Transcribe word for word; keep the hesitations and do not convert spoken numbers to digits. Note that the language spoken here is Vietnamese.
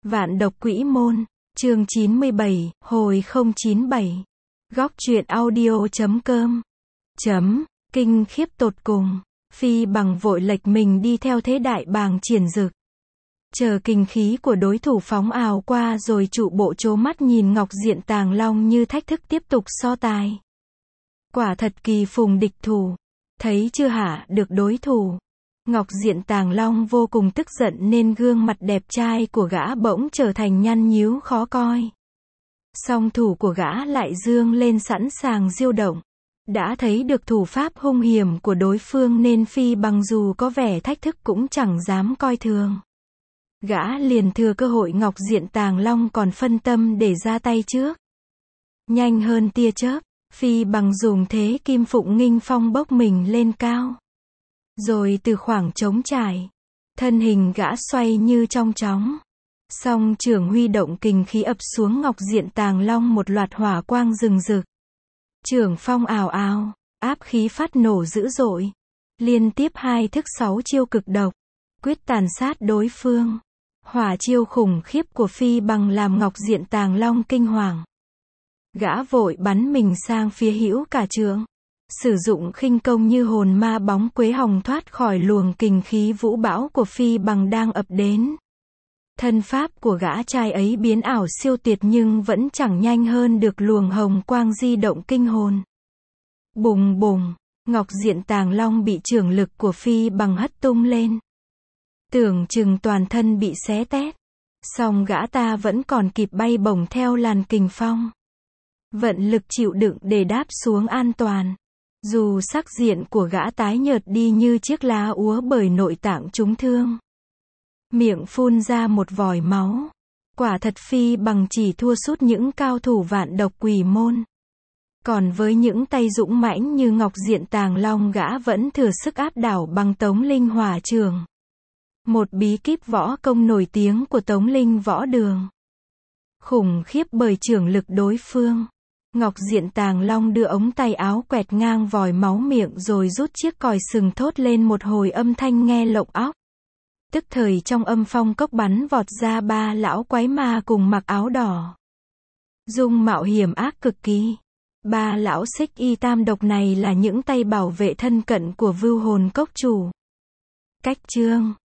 Vạn độc quỷ môn, chương chín mươi bảy, hồi không chín bảy. Góc truyện audio.com. Chấm, kinh khiếp tột cùng. Phi Bằng vội lệch mình đi theo thế đại bàng triển dực. Chờ kinh khí của đối thủ phóng ào qua rồi trụ bộ trố mắt nhìn Ngọc Diện Tàng Long như thách thức tiếp tục so tài. Quả thật kỳ phùng địch thủ. Thấy chưa hả được đối thủ. Ngọc Diện Tàng Long vô cùng tức giận nên gương mặt đẹp trai của gã bỗng trở thành nhăn nhíu khó coi. Song thủ của gã lại dương lên sẵn sàng diêu động. Đã thấy được thủ pháp hung hiểm của đối phương nên Phi Bằng dù có vẻ thách thức cũng chẳng dám coi thường. Gã liền thừa cơ hội Ngọc Diện Tàng Long còn phân tâm để ra tay trước. Nhanh hơn tia chớp, Phi Bằng dùng thế kim phụng nghinh phong bốc mình lên cao. Rồi từ khoảng trống trải, thân hình gã xoay như trong chóng. Song trưởng huy động kình khí ập xuống Ngọc Diện Tàng Long một loạt hỏa quang rừng rực. Trưởng phong ào ào, áp khí phát nổ dữ dội. Liên tiếp hai thức sáu chiêu cực độc, quyết tàn sát đối phương. Hỏa chiêu khủng khiếp của Phi Bằng làm Ngọc Diện Tàng Long kinh hoàng. Gã vội bắn mình sang phía hữu cả trượng. Sử dụng khinh công như hồn ma bóng quế hồng thoát khỏi luồng kình khí vũ bão của Phi Bằng đang ập đến. Thân pháp của gã trai ấy biến ảo siêu tuyệt nhưng vẫn chẳng nhanh hơn được luồng hồng quang di động kinh hồn. Bùng bùng, Ngọc Diện Tàng Long bị chưởng lực của Phi Bằng hất tung lên. Tưởng chừng toàn thân bị xé tét. Song gã ta vẫn còn kịp bay bổng theo làn kình phong. Vận lực chịu đựng để đáp xuống an toàn. Dù sắc diện của gã tái nhợt đi như chiếc lá úa bởi nội tạng trúng thương. Miệng phun ra một vòi máu. Quả thật Phi Bằng chỉ thua sút những cao thủ vạn độc quỷ môn. Còn với những tay dũng mãnh như Ngọc Diện Tàng Long gã vẫn thừa sức áp đảo bằng Tống Linh Hỏa Trường. Một bí kíp võ công nổi tiếng của Tống Linh Võ Đường. Khủng khiếp bởi chưởng lực đối phương. Ngọc Diện Tàng Long đưa ống tay áo quẹt ngang vòi máu miệng rồi rút chiếc còi sừng thốt lên một hồi âm thanh nghe lộng óc. Tức thời trong âm phong cốc bắn vọt ra ba lão quái ma cùng mặc áo đỏ. Dung mạo hiểm ác cực kỳ. Ba lão xích y tam độc này là những tay bảo vệ thân cận của Vưu Hồn Cốc chủ. Cách chương